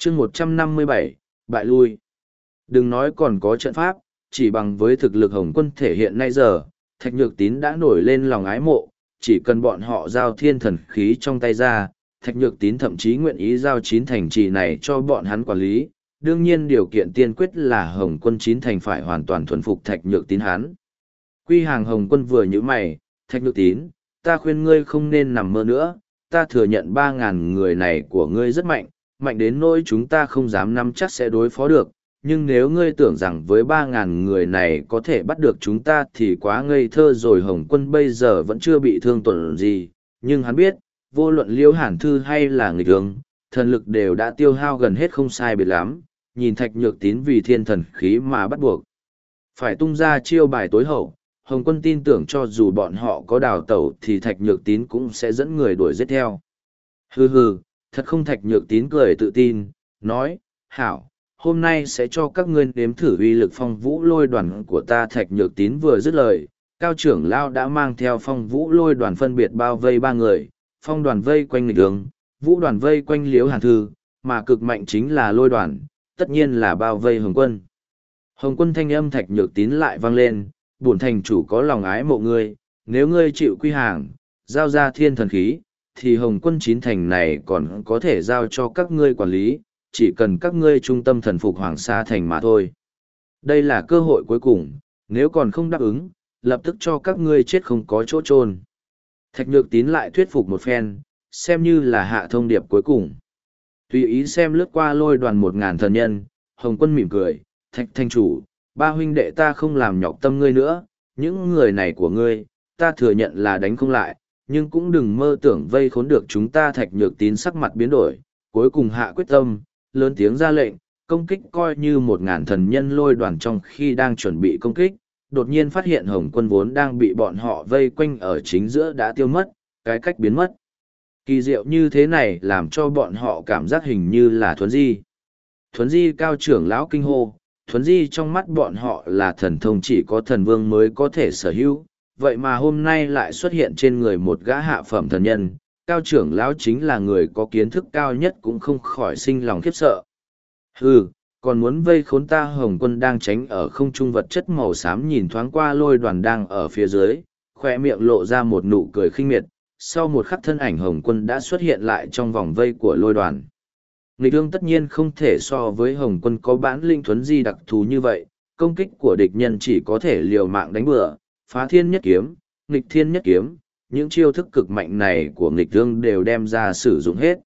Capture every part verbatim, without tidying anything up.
chương một trăm năm mươi bảy, bại lui. Đừng nói còn có trận pháp, chỉ bằng với thực lực Hồng quân thể hiện nay giờ, Thạch Nhược Tín đã nổi lên lòng ái mộ, chỉ cần bọn họ giao thiên thần khí trong tay ra, Thạch Nhược Tín thậm chí nguyện ý giao chín thành trì này cho bọn hắn quản lý. Đương nhiên điều kiện tiên quyết là Hồng quân chín thành phải hoàn toàn thuần phục Thạch Nhược Tín hắn. Quy Hàng Hồng quân vừa nhíu mày, Thạch Nhược Tín, ta khuyên ngươi không nên nằm mơ nữa, ta thừa nhận ba ngàn người này của ngươi rất mạnh, mạnh đến nỗi chúng ta không dám nắm chắc sẽ đối phó được, nhưng nếu ngươi tưởng rằng với ba ngàn người này có thể bắt được chúng ta thì quá ngây thơ rồi. Hồng quân bây giờ vẫn chưa bị thương tổn gì, nhưng hắn biết, vô luận Liễu Hàn Thư hay là nghịch hướng, thần lực đều đã tiêu hao gần hết không sai biệt lắm, nhìn Thạch Nhược Tín vì thiên thần khí mà bắt buộc phải tung ra chiêu bài tối hậu. Hồng quân tin tưởng cho dù bọn họ có đào tẩu thì Thạch Nhược Tín cũng sẽ dẫn người đuổi giết theo. Hừ hừ, thật không. Thạch Nhược Tín cười tự tin, nói, hảo, hôm nay sẽ cho các ngươi nếm thử uy lực phong vũ lôi đoàn của ta. Thạch Nhược Tín vừa dứt lời, cao trưởng lao đã mang theo phong vũ lôi đoàn phân biệt bao vây ba người, phong đoàn vây quanh nghịch hướng, vũ đoàn vây quanh Liễu Hàn Thư, mà cực mạnh chính là lôi đoàn, tất nhiên là bao vây Hồng quân. Hồng quân thanh âm Thạch Nhược Tín lại vang lên, bổn thành chủ có lòng ái mộ ngươi, nếu ngươi chịu quy hàng, giao ra thiên thần khí, thì Hồng quân chín thành này còn có thể giao cho các ngươi quản lý, chỉ cần các ngươi trung tâm thần phục Hoàng Sa thành mà thôi. Đây là cơ hội cuối cùng, nếu còn không đáp ứng, lập tức cho các ngươi chết không có chỗ chôn. Thạch Nhược Tín lại thuyết phục một phen, xem như là hạ thông điệp cuối cùng. Tùy ý xem lướt qua lôi đoàn một ngàn thần nhân, Hồng quân mỉm cười, Thạch thành chủ, ba huynh đệ ta không làm nhọc tâm ngươi nữa, những người này của ngươi, ta thừa nhận là đánh không lại, nhưng cũng đừng mơ tưởng vây khốn được chúng ta. Thạch Nhược Tín sắc mặt biến đổi, cuối cùng hạ quyết tâm, lớn tiếng ra lệnh, công kích. Coi như một ngàn thần nhân lôi đoàn trong khi đang chuẩn bị công kích, đột nhiên phát hiện Hồng quân vốn đang bị bọn họ vây quanh ở chính giữa đã tiêu mất, cái cách biến mất kỳ diệu như thế này làm cho bọn họ cảm giác hình như là thuấn di. Thuấn di. Cao trưởng lão kinh hô, thuấn di trong mắt bọn họ là thần thông chỉ có thần vương mới có thể sở hữu, vậy mà hôm nay lại xuất hiện trên người một gã hạ phẩm thần nhân. Cao trưởng lão chính là người có kiến thức cao nhất cũng không khỏi sinh lòng khiếp sợ. Hừ, còn muốn vây khốn ta? Hồng quân đang tránh ở không trung vật chất màu xám nhìn thoáng qua lôi đoàn đang ở phía dưới, khoe miệng lộ ra một nụ cười khinh miệt. Sau một khắc thân ảnh Hồng quân đã xuất hiện lại trong vòng vây của lôi đoàn. Nghịch thương tất nhiên không thể so với Hồng quân có bản linh thuấn di đặc thù như vậy, công kích của địch nhân chỉ có thể liều mạng đánh bừa, phá thiên nhất kiếm, nghịch thiên nhất kiếm, những chiêu thức cực mạnh này của nghịch thương đều đem ra sử dụng hết.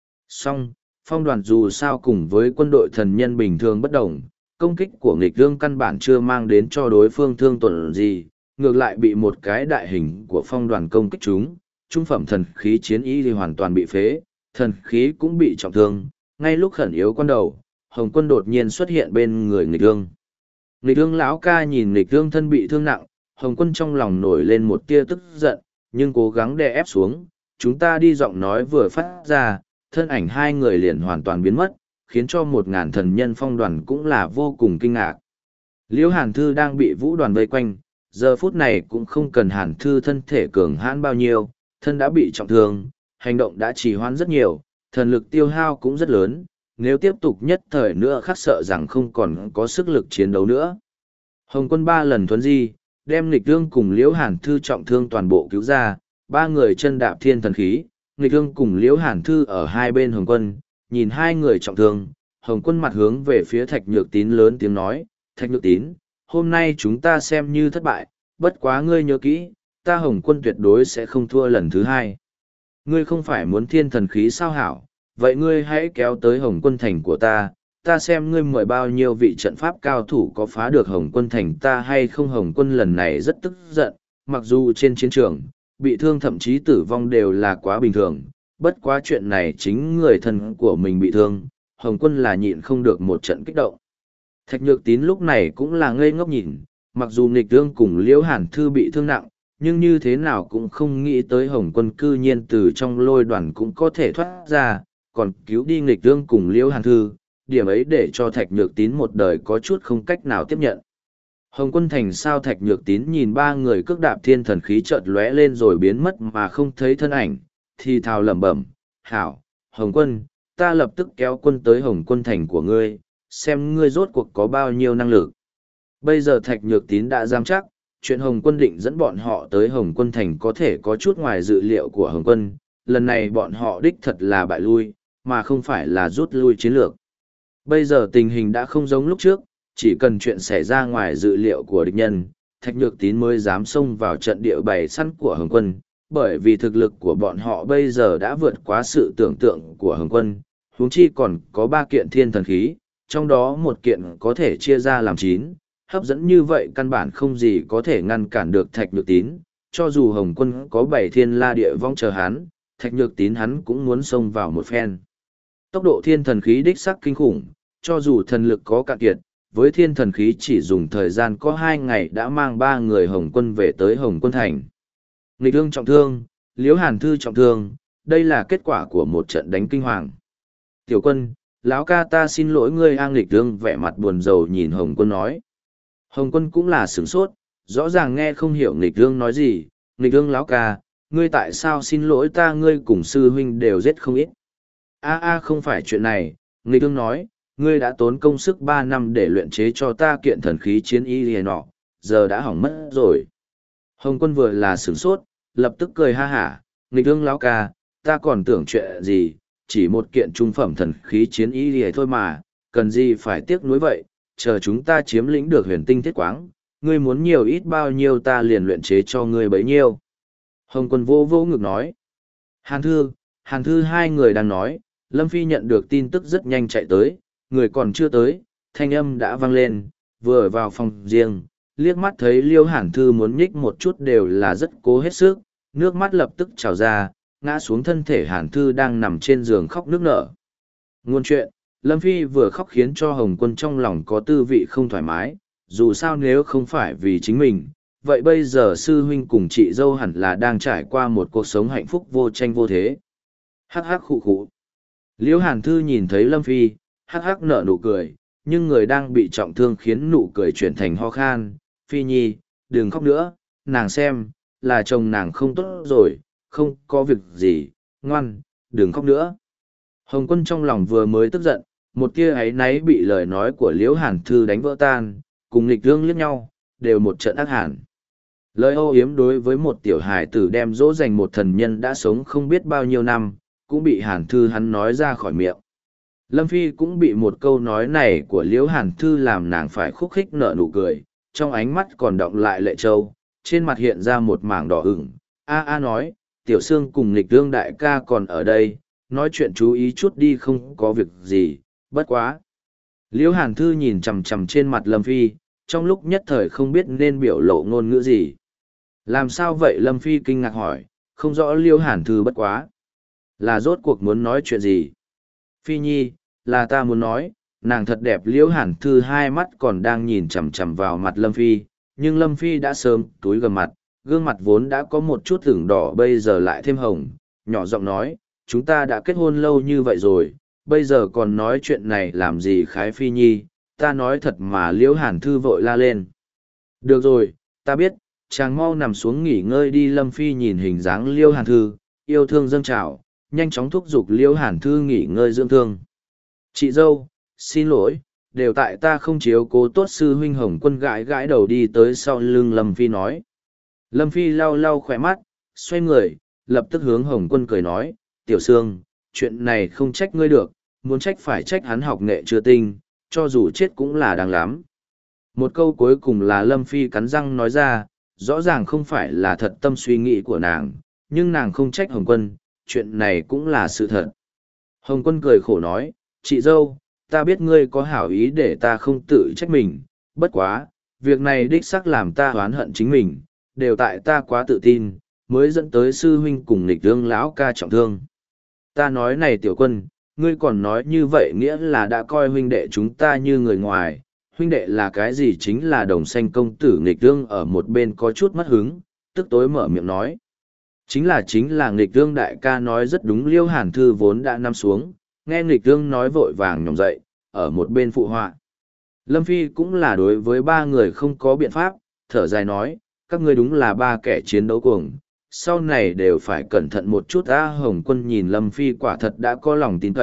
Song, phong đoàn dù sao cùng với quân đội thần nhân bình thường bất đồng, công kích của nghịch thương căn bản chưa mang đến cho đối phương thương tổn gì, ngược lại bị một cái đại hình của phong đoàn công kích chúng, trung phẩm thần khí chiến ý thì hoàn toàn bị phế, thần khí cũng bị trọng thương. Ngay lúc khẩn yếu quan đầu, Hồng quân đột nhiên xuất hiện bên người nghịch thương. Nghịch thương lão ca nhìn nghịch thương thân bị thương nặng, Hồng quân trong lòng nổi lên một tia tức giận, nhưng cố gắng đè ép xuống. Chúng ta đi. Giọng nói vừa phát ra, thân ảnh hai người liền hoàn toàn biến mất, khiến cho một ngàn thần nhân phong đoàn cũng là vô cùng kinh ngạc. Liễu Hàn Thư đang bị vũ đoàn vây quanh, giờ phút này cũng không cần Hàn Thư thân thể cường hãn bao nhiêu, thân đã bị trọng thương, hành động đã trì hoãn rất nhiều, thần lực tiêu hao cũng rất lớn, nếu tiếp tục nhất thời nữa khắc sợ rằng không còn có sức lực chiến đấu nữa. Hồng quân ba lần thuấn di, đem nghịch thương cùng Liễu Hàn Thư trọng thương toàn bộ cứu ra, ba người chân đạp thiên thần khí, nghịch thương cùng Liễu Hàn Thư ở hai bên Hồng quân, nhìn hai người trọng thương, Hồng quân mặt hướng về phía Thạch Nhược Tín lớn tiếng nói, Thạch Nhược Tín, hôm nay chúng ta xem như thất bại, bất quá ngươi nhớ kỹ, ta Hồng quân tuyệt đối sẽ không thua lần thứ hai. Ngươi không phải muốn thiên thần khí sao hảo, vậy ngươi hãy kéo tới Hồng quân thành của ta, ta xem ngươi mời bao nhiêu vị trận pháp cao thủ có phá được Hồng quân thành ta hay không. Hồng quân lần này rất tức giận, mặc dù trên chiến trường, bị thương thậm chí tử vong đều là quá bình thường, bất quá chuyện này chính người thân của mình bị thương, Hồng quân là nhịn không được một trận kích động. Thạch Nhược Tín lúc này cũng là ngây ngốc nhìn, mặc dù nghịch thương cùng Liễu Hàn Thư bị thương nặng, nhưng như thế nào cũng không nghĩ tới Hồng quân cư nhiên từ trong lôi đoàn cũng có thể thoát ra, còn cứu đi nghịch thương cùng Liễu Hàn Thư, điểm ấy để cho Thạch Nhược Tín một đời có chút không cách nào tiếp nhận. Hồng quân thành sao? Thạch Nhược Tín nhìn ba người cước đạp thiên thần khí chợt lóe lên rồi biến mất mà không thấy thân ảnh, thì thào lẩm bẩm, hảo, Hồng quân, ta lập tức kéo quân tới Hồng Quân Thành của ngươi, xem ngươi rốt cuộc có bao nhiêu năng lực. Bây giờ Thạch Nhược Tín đã dám chắc, chuyện Hồng Quân định dẫn bọn họ tới Hồng Quân Thành có thể có chút ngoài dự liệu của Hồng Quân, lần này bọn họ đích thật là bại lui, mà không phải là rút lui chiến lược. Bây giờ tình hình đã không giống lúc trước, chỉ cần chuyện xảy ra ngoài dự liệu của địch nhân, Thạch Nhược Tín mới dám xông vào trận địa bày săn của Hồng Quân, bởi vì thực lực của bọn họ bây giờ đã vượt quá sự tưởng tượng của Hồng Quân, huống chi còn có ba kiện thiên thần khí, trong đó một kiện có thể chia ra làm chín, hấp dẫn như vậy căn bản không gì có thể ngăn cản được Thạch Nhược Tín, cho dù Hồng Quân có bảy thiên la địa vong chờ hắn, Thạch Nhược Tín hắn cũng muốn xông vào một phen. Tốc độ thiên thần khí đích sắc kinh khủng, cho dù thần lực có cạn kiệt, với thiên thần khí chỉ dùng thời gian có hai ngày đã mang ba người Hồng Quân về tới Hồng Quân Thành. Nghịch Ương trọng thương, Liễu Hàn Thư trọng thương, đây là kết quả của một trận đánh kinh hoàng. Tiểu Quân, lão ca ta xin lỗi ngươi. A Nghịch Ương vẻ mặt buồn rầu nhìn Hồng Quân nói. Hồng Quân cũng là sửng sốt, rõ ràng nghe không hiểu Nghịch Ương nói gì. Nghịch Ương lão ca, ngươi tại sao xin lỗi ta? Ngươi cùng sư huynh đều giết không ít. A a không phải chuyện này, Nghịch Ương nói, ngươi đã tốn công sức ba năm để luyện chế cho ta kiện thần khí chiến y lìa nọ, giờ đã hỏng mất rồi. Hồng Quân vừa là sửng sốt, lập tức cười ha hả, Nghịch Ương lão ca, ta còn tưởng chuyện gì, chỉ một kiện trung phẩm thần khí chiến y lìa thôi mà, cần gì phải tiếc nuối vậy, chờ chúng ta chiếm lĩnh được huyền tinh thiết quáng, ngươi muốn nhiều ít bao nhiêu ta liền luyện chế cho ngươi bấy nhiêu. Hồng Quân vô vô ngực nói. Hàn Thư, Hàn Thư hai người đang nói, Lâm Phi nhận được tin tức rất nhanh chạy tới, người còn chưa tới, thanh âm đã vang lên, vừa vào phòng riêng, liếc mắt thấy Liêu Hàn Thư muốn nhích một chút đều là rất cố hết sức, nước mắt lập tức trào ra, ngã xuống thân thể Hàn Thư đang nằm trên giường khóc nức nở. Ngôn chuyện, Lâm Phi vừa khóc khiến cho Hồng Quân trong lòng có tư vị không thoải mái, dù sao nếu không phải vì chính mình, vậy bây giờ sư huynh cùng chị dâu hẳn là đang trải qua một cuộc sống hạnh phúc vô tranh vô thế. Hắc hắc khụ khụ. Liễu Hàn Thư nhìn thấy Lâm Phi, hắc hắc nở nụ cười, nhưng người đang bị trọng thương khiến nụ cười chuyển thành ho khan. Phi Nhi, đừng khóc nữa, nàng xem, là chồng nàng không tốt rồi, không có việc gì, ngoan, đừng khóc nữa. Hồng Quân trong lòng vừa mới tức giận, một tia ấy náy bị lời nói của Liễu Hàn Thư đánh vỡ tan, cùng Nghịch Ương liếc nhau, đều một trận ác hẳn. Lời âu yếm đối với một tiểu hài tử đem dỗ dành một thần nhân đã sống không biết bao nhiêu năm, cũng bị Hàn Thư hắn nói ra khỏi miệng. Lâm Phi cũng bị một câu nói này của Liễu Hàn Thư làm nàng phải khúc khích nở nụ cười, trong ánh mắt còn đọng lại lệ trâu, trên mặt hiện ra một mảng đỏ ửng. A A nói, Tiểu Sương cùng Nghịch Ương đại ca còn ở đây, nói chuyện chú ý chút đi, không có việc gì, bất quá. Liễu Hàn Thư nhìn chằm chằm trên mặt Lâm Phi, trong lúc nhất thời không biết nên biểu lộ ngôn ngữ gì. Làm sao vậy? Lâm Phi kinh ngạc hỏi, không rõ Liễu Hàn Thư bất quá. Là rốt cuộc muốn nói chuyện gì? Phi Nhi, là ta muốn nói, nàng thật đẹp. Liễu Hàn Thư hai mắt còn đang nhìn chằm chằm vào mặt Lâm Phi, nhưng Lâm Phi đã sớm túi gầm mặt, gương mặt vốn đã có một chút ửng đỏ bây giờ lại thêm hồng, nhỏ giọng nói, chúng ta đã kết hôn lâu như vậy rồi, bây giờ còn nói chuyện này làm gì Khái Phi Nhi, ta nói thật mà. Liễu Hàn Thư vội la lên. Được rồi, ta biết, chàng mau nằm xuống nghỉ ngơi đi. Lâm Phi nhìn hình dáng Liễu Hàn Thư, yêu thương dâng trào, nhanh chóng thúc giục Liễu Hàn Thư nghỉ ngơi dưỡng thương. Chị dâu, xin lỗi, đều tại ta không chiếu cố tốt sư huynh. Hồng Quân gãi gãi đầu đi tới sau lưng Lâm Phi nói. Lâm Phi lau lau khỏe mắt, xoay người, lập tức hướng Hồng Quân cười nói, Tiểu Sương, chuyện này không trách ngươi được, muốn trách phải trách hắn học nghệ chưa tinh, cho dù chết cũng là đáng lắm. Một câu cuối cùng là Lâm Phi cắn răng nói ra, rõ ràng không phải là thật tâm suy nghĩ của nàng, nhưng nàng không trách Hồng Quân, chuyện này cũng là sự thật. Hồng Quân cười khổ nói, chị dâu, ta biết ngươi có hảo ý để ta không tự trách mình, bất quá, việc này đích xác làm ta oán hận chính mình, đều tại ta quá tự tin, mới dẫn tới sư huynh cùng Nghịch Ương lão ca trọng thương. Ta nói này Tiểu Quân, ngươi còn nói như vậy nghĩa là đã coi huynh đệ chúng ta như người ngoài, huynh đệ là cái gì? Chính là Đồng Xanh công tử. Nghịch Ương ở một bên có chút mất hứng, tức tối mở miệng nói. Chính là chính là Nghịch Ương đại ca nói rất đúng. Liêu Hàn Thư vốn đã nằm xuống, nghe Nghịch Ương nói vội vàng nhổm dậy, ở một bên phụ họa. Lâm Phi cũng là đối với ba người không có biện pháp, thở dài nói, các ngươi đúng là ba kẻ chiến đấu cuồng, sau này đều phải cẩn thận một chút. A Hồng Quân nhìn Lâm Phi quả thật đã có lòng tin cậy,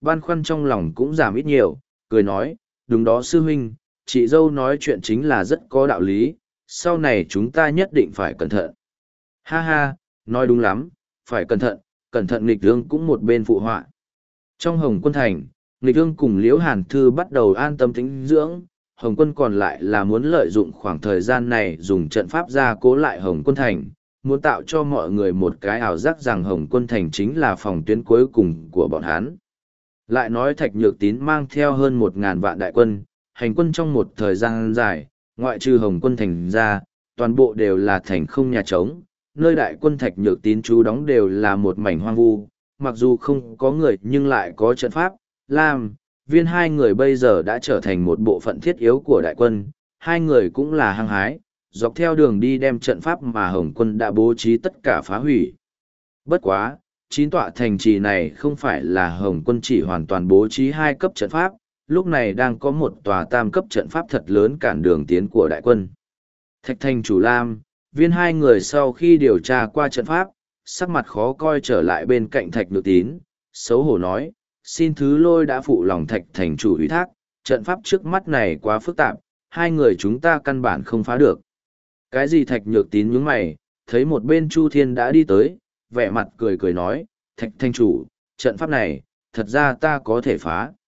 băn khoăn trong lòng cũng giảm ít nhiều, cười nói, đúng đó sư huynh, chị dâu nói chuyện chính là rất có đạo lý, sau này chúng ta nhất định phải cẩn thận. Ha ha, nói đúng lắm, phải cẩn thận, cẩn thận nghịch ương cũng một bên phụ họa. Trong Hồng Quân Thành, nghịch ương cùng Liễu Hàn Thư bắt đầu an tâm tĩnh dưỡng, Hồng Quân còn lại là muốn lợi dụng khoảng thời gian này dùng trận pháp gia cố lại Hồng Quân Thành, muốn tạo cho mọi người một cái ảo giác rằng Hồng Quân Thành chính là phòng tuyến cuối cùng của bọn hắn. Lại nói Thạch Nhược Tín mang theo hơn một ngàn vạn đại quân, hành quân trong một thời gian dài, ngoại trừ Hồng Quân Thành ra, toàn bộ đều là thành không nhà trống, nơi đại quân Thạch Nhược Tín trú đóng đều là một mảnh hoang vu, mặc dù không có người nhưng lại có trận pháp, Lam, Viên hai người bây giờ đã trở thành một bộ phận thiết yếu của đại quân, hai người cũng là hăng hái, dọc theo đường đi đem trận pháp mà Hồng Quân đã bố trí tất cả phá hủy. Bất quá, chín tọa thành trì này không phải là Hồng Quân chỉ hoàn toàn bố trí hai cấp trận pháp, lúc này đang có một tòa tam cấp trận pháp thật lớn cản đường tiến của đại quân. Thạch Thành chủ Lam, Viên hai người sau khi điều tra qua trận pháp, sắc mặt khó coi trở lại bên cạnh Thạch Nhược Tín, xấu hổ nói, xin thứ lôi đã phụ lòng Thạch Thành chủ ủy thác, trận pháp trước mắt này quá phức tạp, hai người chúng ta căn bản không phá được. Cái gì Thạch Nhược Tín nhướng mày, thấy một bên Chu Thiên đã đi tới, vẻ mặt cười cười nói, Thạch Thành chủ, trận pháp này, thật ra ta có thể phá.